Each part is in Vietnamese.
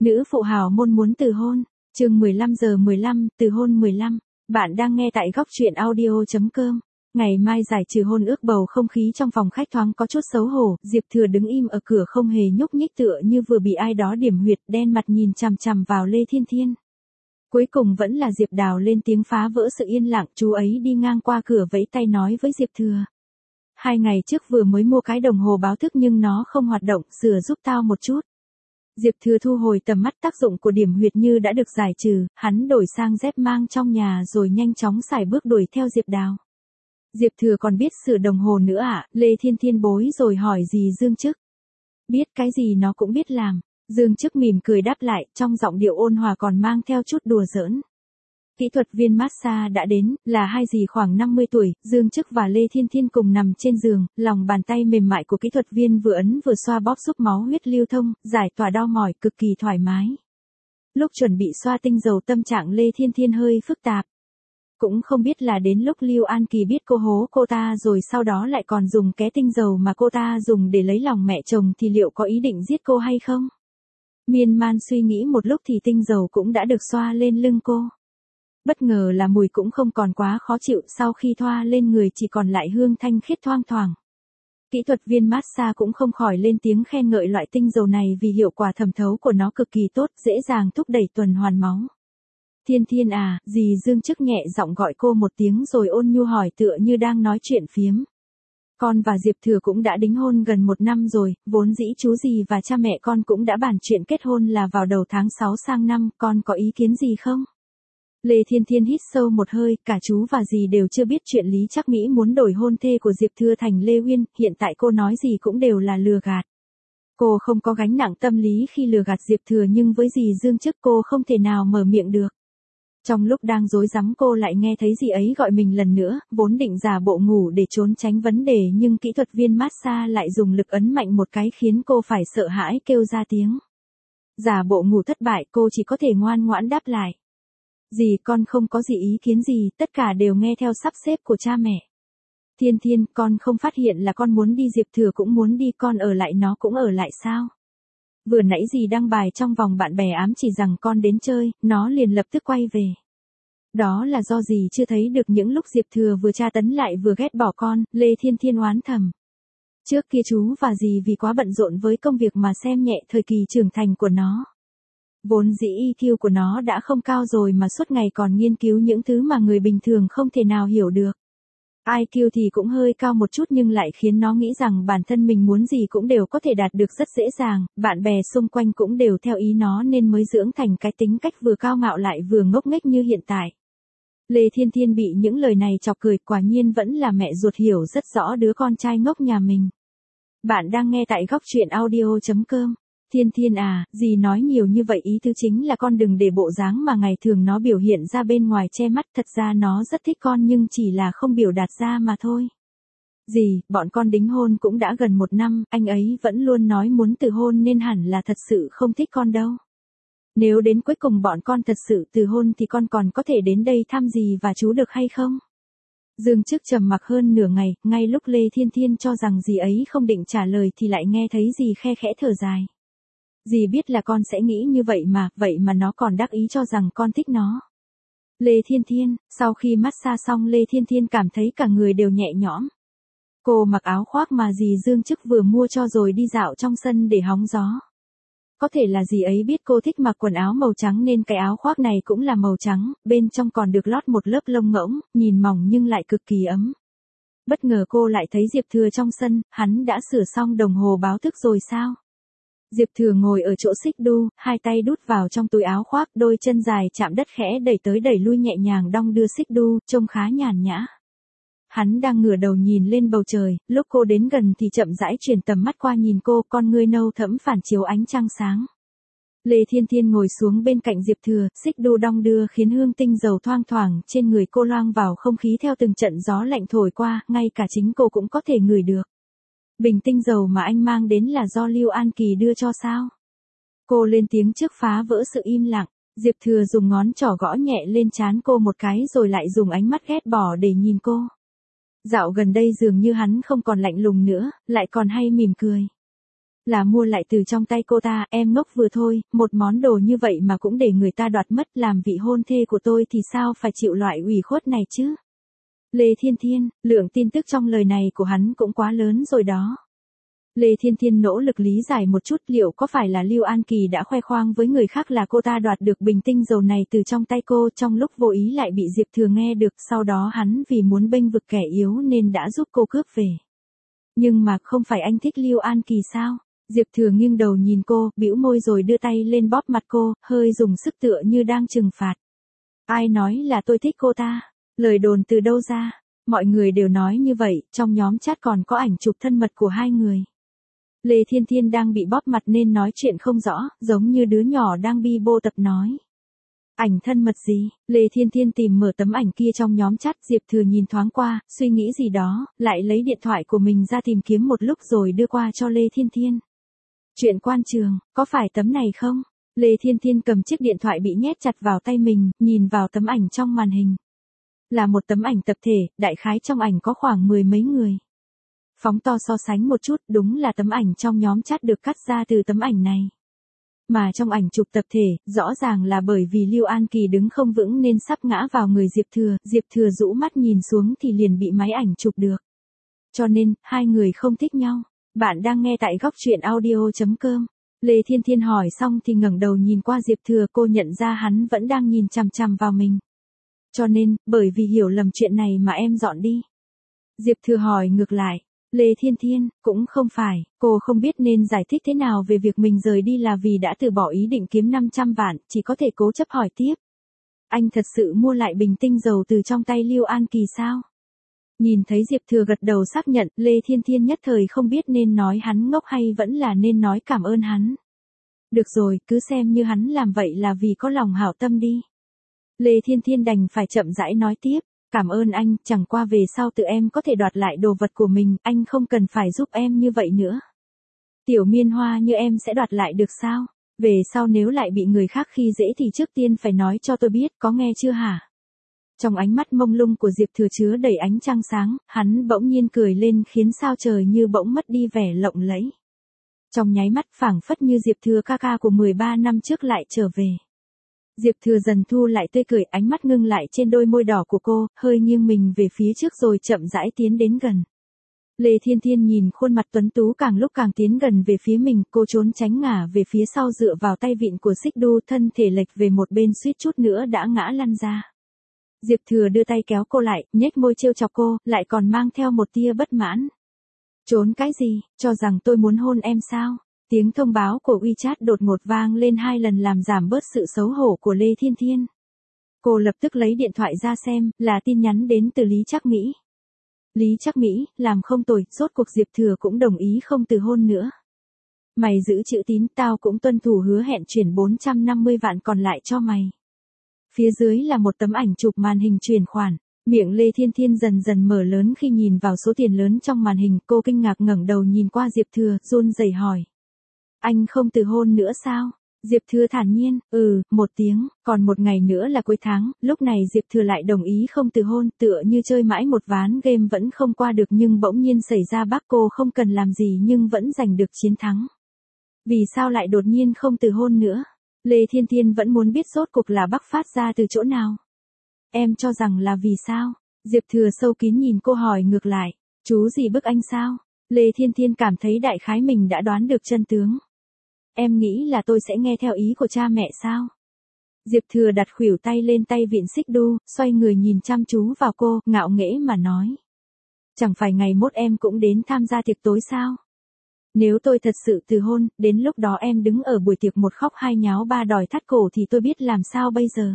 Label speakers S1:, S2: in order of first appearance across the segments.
S1: Nữ phụ hào môn muốn từ hôn. Chương 15:15, từ hôn 15. Bạn đang nghe tại góc truyện audio.com. Ngày mai giải trừ hôn ước, bầu không khí trong phòng khách thoáng có chút xấu hổ, Diệp Thừa đứng im ở cửa không hề nhúc nhích, tựa như vừa bị ai đó điểm huyệt, đen mặt nhìn chằm chằm vào Lê Thiên Thiên. Cuối cùng vẫn là Diệp Đào lên tiếng phá vỡ sự yên lặng, chú ấy đi ngang qua cửa vẫy tay nói với Diệp Thừa. 2 ngày trước vừa mới mua cái đồng hồ báo thức nhưng nó không hoạt động, sửa giúp tao một chút. Diệp Thừa thu hồi tầm mắt, tác dụng của điểm huyệt như đã được giải trừ, hắn đổi sang dép mang trong nhà rồi nhanh chóng sải bước đuổi theo Diệp Đào. Diệp Thừa còn biết sửa đồng hồ nữa à? Lê Thiên Thiên bối rồi hỏi gì Dương Chức. Biết cái gì nó cũng biết làm. Dương Chức mỉm cười đáp lại, trong giọng điệu ôn hòa còn mang theo chút đùa giỡn. Kỹ thuật viên massage đã đến, là hai dì khoảng 50 tuổi, Dương Chức và Lê Thiên Thiên cùng nằm trên giường, lòng bàn tay mềm mại của kỹ thuật viên vừa ấn vừa xoa bóp giúp máu huyết lưu thông, giải tỏa đau mỏi, cực kỳ thoải mái. Lúc chuẩn bị xoa tinh dầu, tâm trạng Lê Thiên Thiên hơi phức tạp. Cũng không biết là đến lúc Lưu An Kỳ biết cô hố cô ta rồi sau đó lại còn dùng ké tinh dầu mà cô ta dùng để lấy lòng mẹ chồng thì liệu có ý định giết cô hay không? Miên man suy nghĩ một lúc thì tinh dầu cũng đã được xoa lên lưng cô. Bất ngờ là mùi cũng không còn quá khó chịu, sau khi thoa lên người chỉ còn lại hương thanh khiết thoang thoảng. Kỹ thuật viên massage cũng không khỏi lên tiếng khen ngợi loại tinh dầu này vì hiệu quả thẩm thấu của nó cực kỳ tốt, dễ dàng thúc đẩy tuần hoàn máu. Thiên Thiên à, dì Dương Chức nhẹ giọng gọi cô một tiếng rồi ôn nhu hỏi tựa như đang nói chuyện phiếm. Con và Diệp Thừa cũng đã đính hôn gần 1 năm rồi, vốn dĩ chú dì và cha mẹ con cũng đã bàn chuyện kết hôn là vào đầu tháng 6 sang năm, con có ý kiến gì không? Lê Thiên Thiên hít sâu một hơi, cả chú và dì đều chưa biết chuyện Lý Trắc Mỹ muốn đổi hôn thê của Diệp Thừa thành Lê Uyên, hiện tại cô nói gì cũng đều là lừa gạt. Cô không có gánh nặng tâm lý khi lừa gạt Diệp Thừa nhưng với dì Dương Chức cô không thể nào mở miệng được. Trong lúc đang rối rắm cô lại nghe thấy dì ấy gọi mình lần nữa, vốn định giả bộ ngủ để trốn tránh vấn đề nhưng kỹ thuật viên massage lại dùng lực ấn mạnh một cái khiến cô phải sợ hãi kêu ra tiếng. Giả bộ ngủ thất bại, cô chỉ có thể ngoan ngoãn đáp lại. Dì con không có gì ý kiến gì, tất cả đều nghe theo sắp xếp của cha mẹ. Thiên Thiên, con không phát hiện là con muốn đi, Diệp Thừa cũng muốn đi, con ở lại nó cũng ở lại sao? Vừa nãy dì đăng bài trong vòng bạn bè ám chỉ rằng con đến chơi, nó liền lập tức quay về. Đó là do dì chưa thấy được những lúc Diệp Thừa vừa tra tấn lại vừa ghét bỏ con, Lê Thiên Thiên oán thầm. Trước kia chú và dì vì quá bận rộn với công việc mà xem nhẹ thời kỳ trưởng thành của nó. Vốn dĩ EQ của nó đã không cao rồi mà suốt ngày còn nghiên cứu những thứ mà người bình thường không thể nào hiểu được. IQ thì cũng hơi cao một chút nhưng lại khiến nó nghĩ rằng bản thân mình muốn gì cũng đều có thể đạt được rất dễ dàng, bạn bè xung quanh cũng đều theo ý nó nên mới dưỡng thành cái tính cách vừa cao ngạo lại vừa ngốc nghếch như hiện tại. Lê Thiên Thiên bị những lời này chọc cười, quả nhiên vẫn là mẹ ruột hiểu rất rõ đứa con trai ngốc nhà mình. Bạn đang nghe tại góc truyện audio.com. Thiên Thiên à, dì nói nhiều như vậy ý tứ chính là con đừng để bộ dáng mà ngày thường nó biểu hiện ra bên ngoài che mắt, thật ra nó rất thích con nhưng chỉ là không biểu đạt ra mà thôi. Dì, bọn con đính hôn cũng đã gần 1 năm, anh ấy vẫn luôn nói muốn từ hôn nên hẳn là thật sự không thích con đâu. Nếu đến cuối cùng bọn con thật sự từ hôn thì con còn có thể đến đây thăm dì và chú được hay không? Dương Chức trầm mặc hơn nửa ngày, ngay lúc Lê Thiên Thiên cho rằng dì ấy không định trả lời thì lại nghe thấy dì khe khẽ thở dài. Dì biết là con sẽ nghĩ như vậy mà nó còn đắc ý cho rằng con thích nó. Lê Thiên Thiên, sau khi massage xong Lê Thiên Thiên cảm thấy cả người đều nhẹ nhõm. Cô mặc áo khoác mà dì Dương Chức vừa mua cho rồi đi dạo trong sân để hóng gió. Có thể là dì ấy biết cô thích mặc quần áo màu trắng nên cái áo khoác này cũng là màu trắng, bên trong còn được lót một lớp lông ngỗng, nhìn mỏng nhưng lại cực kỳ ấm. Bất ngờ cô lại thấy Diệp Thừa trong sân, hắn đã sửa xong đồng hồ báo thức rồi sao? Diệp Thừa ngồi ở chỗ xích đu, hai tay đút vào trong túi áo khoác, đôi chân dài chạm đất khẽ đẩy tới đẩy lui nhẹ nhàng đong đưa xích đu, trông khá nhàn nhã. Hắn đang ngửa đầu nhìn lên bầu trời, lúc cô đến gần thì chậm rãi chuyển tầm mắt qua nhìn cô, con ngươi nâu thẫm phản chiếu ánh trăng sáng. Lê Thiên Thiên ngồi xuống bên cạnh Diệp Thừa, xích đu đong đưa khiến hương tinh dầu thoang thoảng trên người cô loang vào không khí theo từng trận gió lạnh thổi qua, ngay cả chính cô cũng có thể ngửi được. Bình tinh dầu mà anh mang đến là do Lưu An Kỳ đưa cho sao? Cô lên tiếng trước phá vỡ sự im lặng. Diệp Thừa dùng ngón trỏ gõ nhẹ lên trán cô một cái rồi lại dùng ánh mắt ghét bỏ để nhìn cô. Dạo gần đây dường như hắn không còn lạnh lùng nữa, lại còn hay mỉm cười. Là mua lại từ trong tay cô ta, em ngốc vừa thôi, một món đồ như vậy mà cũng để người ta đoạt mất, làm vị hôn thê của tôi thì sao phải chịu loại ủy khuất này chứ? Lê Thiên Thiên, lượng tin tức trong lời này của hắn cũng quá lớn rồi đó. Lê Thiên Thiên nỗ lực lý giải một chút liệu có phải là Lưu An Kỳ đã khoe khoang với người khác là cô ta đoạt được bình tinh dầu này từ trong tay cô, trong lúc vô ý lại bị Diệp Thừa nghe được, sau đó hắn vì muốn bênh vực kẻ yếu nên đã giúp cô cướp về. Nhưng mà không phải anh thích Lưu An Kỳ sao? Diệp Thừa nghiêng đầu nhìn cô, bĩu môi rồi đưa tay lên bóp mặt cô, hơi dùng sức tựa như đang trừng phạt. Ai nói là tôi thích cô ta? Lời đồn từ đâu ra? Mọi người đều nói như vậy, trong nhóm chat còn có ảnh chụp thân mật của hai người. Lê Thiên Thiên đang bị bóp mặt nên nói chuyện không rõ, giống như đứa nhỏ đang bi bô tập nói. Ảnh thân mật gì? Lê Thiên Thiên tìm mở tấm ảnh kia trong nhóm chat, Diệp Thừa nhìn thoáng qua, suy nghĩ gì đó, lại lấy điện thoại của mình ra tìm kiếm một lúc rồi đưa qua cho Lê Thiên Thiên. Chuyện quan trường, có phải tấm này không? Lê Thiên Thiên cầm chiếc điện thoại bị nhét chặt vào tay mình, nhìn vào tấm ảnh trong màn hình. Là một tấm ảnh tập thể, đại khái trong ảnh có khoảng 10 mấy người. Phóng to so sánh một chút, đúng là tấm ảnh trong nhóm chat được cắt ra từ tấm ảnh này. Mà trong ảnh chụp tập thể, rõ ràng là bởi vì Lưu An Kỳ đứng không vững nên sắp ngã vào người Diệp Thừa rũ mắt nhìn xuống thì liền bị máy ảnh chụp được. Cho nên, hai người không thích nhau. Bạn đang nghe tại góc truyện audio.com. Lê Thiên Thiên hỏi xong thì ngẩng đầu nhìn qua Diệp Thừa, cô nhận ra hắn vẫn đang nhìn chằm chằm vào mình. Cho nên, bởi vì hiểu lầm chuyện này mà em dọn đi. Diệp Thừa hỏi ngược lại. Lê Thiên Thiên, cũng không phải, cô không biết nên giải thích thế nào về việc mình rời đi là vì đã từ bỏ ý định kiếm 500 vạn, chỉ có thể cố chấp hỏi tiếp. Anh thật sự mua lại bình tinh dầu từ trong tay Lưu An Kỳ sao? Nhìn thấy Diệp Thừa gật đầu xác nhận, Lê Thiên Thiên nhất thời không biết nên nói hắn ngốc hay vẫn là nên nói cảm ơn hắn. Được rồi, cứ xem như hắn làm vậy là vì có lòng hảo tâm đi. Lê Thiên Thiên đành phải chậm rãi nói tiếp. Cảm ơn anh, chẳng qua về sau tự em có thể đoạt lại đồ vật của mình, anh không cần phải giúp em như vậy nữa. Tiểu Miên Hoa như em sẽ đoạt lại được sao? Về sau nếu lại bị người khác khi dễ thì trước tiên phải nói cho tôi biết, có nghe chưa hả? Trong ánh mắt mông lung của Diệp Thừa chứa đầy ánh trăng sáng, hắn bỗng nhiên cười lên khiến sao trời như bỗng mất đi vẻ lộng lẫy. Trong nháy mắt phảng phất như Diệp Thừa ca ca của 13 năm trước lại trở về. Diệp Thừa dần thu lại tươi cười, ánh mắt ngưng lại trên đôi môi đỏ của cô, hơi nghiêng mình về phía trước rồi chậm rãi tiến đến gần. Lê Thiên Thiên nhìn khuôn mặt tuấn tú càng lúc càng tiến gần về phía mình, cô trốn tránh ngả về phía sau dựa vào tay vịn của xích đu, thân thể lệch về một bên suýt chút nữa đã ngã lăn ra. Diệp Thừa đưa tay kéo cô lại, nhếch môi trêu chọc cô, lại còn mang theo một tia bất mãn. Trốn cái gì, cho rằng tôi muốn hôn em sao? Tiếng thông báo của WeChat đột ngột vang lên 2 lần làm giảm bớt sự xấu hổ của Lê Thiên Thiên. Cô lập tức lấy điện thoại ra xem, là tin nhắn đến từ Lý Trác Mỹ. Lý Trác Mỹ, làm không tồi, rốt cuộc Diệp Thừa cũng đồng ý không từ hôn nữa. Mày giữ chữ tín, tao cũng tuân thủ hứa hẹn chuyển 450 vạn còn lại cho mày. Phía dưới là một tấm ảnh chụp màn hình chuyển khoản. Miệng Lê Thiên Thiên dần dần mở lớn khi nhìn vào số tiền lớn trong màn hình, cô kinh ngạc ngẩng đầu nhìn qua Diệp Thừa, run rẩy hỏi. Anh không từ hôn nữa sao? Diệp Thừa thản nhiên, một tiếng, còn một ngày nữa là cuối tháng, lúc này Diệp Thừa lại đồng ý không từ hôn, tựa như chơi mãi một ván game vẫn không qua được nhưng bỗng nhiên xảy ra bác cô không cần làm gì nhưng vẫn giành được chiến thắng. Vì sao lại đột nhiên không từ hôn nữa? Lê Thiên Thiên vẫn muốn biết rốt cuộc là bác phát ra từ chỗ nào. Em cho rằng là vì sao? Diệp Thừa sâu kín nhìn cô hỏi ngược lại, chú gì bức anh sao? Lê Thiên Thiên cảm thấy đại khái mình đã đoán được chân tướng. Em nghĩ là tôi sẽ nghe theo ý của cha mẹ sao? Diệp Thừa đặt khuỷu tay lên tay vịn xích đu, xoay người nhìn chăm chú vào cô, ngạo nghễ mà nói. Chẳng phải ngày mốt em cũng đến tham gia tiệc tối sao? Nếu tôi thật sự từ hôn, đến lúc đó em đứng ở buổi tiệc một khóc hai nháo ba đòi thắt cổ thì tôi biết làm sao bây giờ.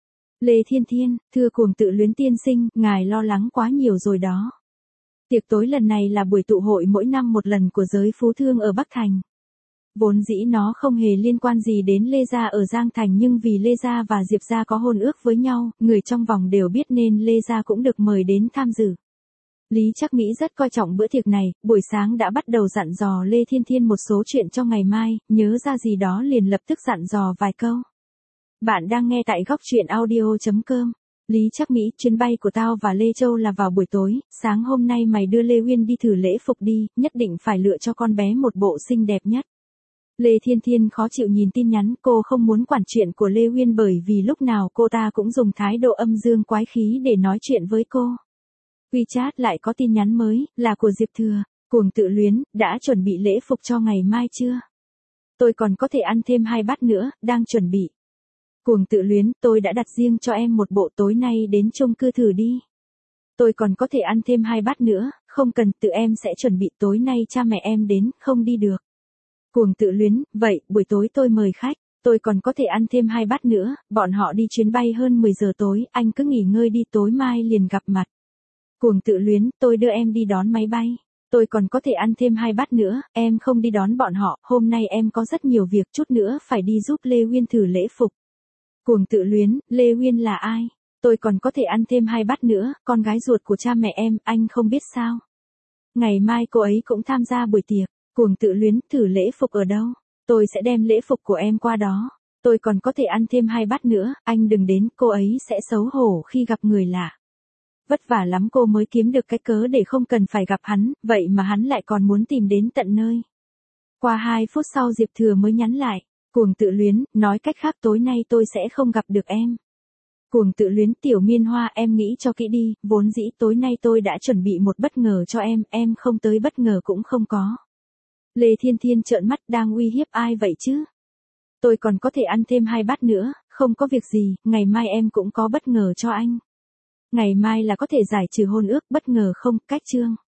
S1: Lê Thiên Thiên, thưa cuồng tự luyến tiên sinh, ngài lo lắng quá nhiều rồi đó. Tiệc tối lần này là buổi tụ hội mỗi năm một lần của giới phú thương ở Bắc Thành. Vốn dĩ nó không hề liên quan gì đến Lê Gia ở Giang Thành nhưng vì Lê Gia và Diệp Gia có hôn ước với nhau, người trong vòng đều biết nên Lê Gia cũng được mời đến tham dự. Lý Trác Mỹ rất coi trọng bữa tiệc này, buổi sáng đã bắt đầu dặn dò Lê Thiên Thiên một số chuyện cho ngày mai, nhớ ra gì đó liền lập tức dặn dò vài câu. Bạn đang nghe tại góc truyện audio.com. Lý Trác Mỹ, chuyến bay của tao và Lê Châu là vào buổi tối, sáng hôm nay mày đưa Lê Uyên đi thử lễ phục đi, nhất định phải lựa cho con bé một bộ xinh đẹp nhất. Lê Thiên Thiên khó chịu nhìn tin nhắn, cô không muốn quản chuyện của Lê Uyên bởi vì lúc nào cô ta cũng dùng thái độ âm dương quái khí để nói chuyện với cô. WeChat lại có tin nhắn mới, là của Diệp Thừa. Cuồng tự luyến, đã chuẩn bị lễ phục cho ngày mai chưa? Tôi còn có thể ăn thêm 2 bát nữa, đang chuẩn bị. Cuồng tự luyến, tôi đã đặt riêng cho em một bộ, tối nay đến chung cư thử đi. Tôi còn có thể ăn thêm 2 bát nữa, không cần, tự em sẽ chuẩn bị, tối nay cha mẹ em đến, không đi được. Cuồng tự luyến, vậy, buổi tối tôi mời khách, tôi còn có thể ăn thêm 2 bát nữa, bọn họ đi chuyến bay hơn 10 giờ tối, anh cứ nghỉ ngơi đi, tối mai liền gặp mặt. Cuồng tự luyến, tôi đưa em đi đón máy bay. Tôi còn có thể ăn thêm 2 bát nữa, em không đi đón bọn họ, hôm nay em có rất nhiều việc, chút nữa phải đi giúp Lê Uyên thử lễ phục. Cuồng tự luyến, Lê Uyên là ai? Tôi còn có thể ăn thêm 2 bát nữa, con gái ruột của cha mẹ em, anh không biết sao? Ngày mai cô ấy cũng tham gia buổi tiệc. Cuồng tự luyến, thử lễ phục ở đâu? Tôi sẽ đem lễ phục của em qua đó. Tôi còn có thể ăn thêm 2 bát nữa, anh đừng đến, cô ấy sẽ xấu hổ khi gặp người lạ. Vất vả lắm cô mới kiếm được cái cớ để không cần phải gặp hắn, vậy mà hắn lại còn muốn tìm đến tận nơi. Qua 2 phút sau Diệp Thừa mới nhắn lại. Cuồng tự luyến, nói cách khác tối nay tôi sẽ không gặp được em. Cuồng tự luyến, Tiểu Miên Hoa, em nghĩ cho kỹ đi, vốn dĩ tối nay tôi đã chuẩn bị một bất ngờ cho em không tới bất ngờ cũng không có. Lê Thiên Thiên trợn mắt, đang uy hiếp ai vậy chứ? Tôi còn có thể ăn thêm 2 bát nữa, không có việc gì, ngày mai em cũng có bất ngờ cho anh. Ngày mai là có thể giải trừ hôn ước, bất ngờ không, cách chương.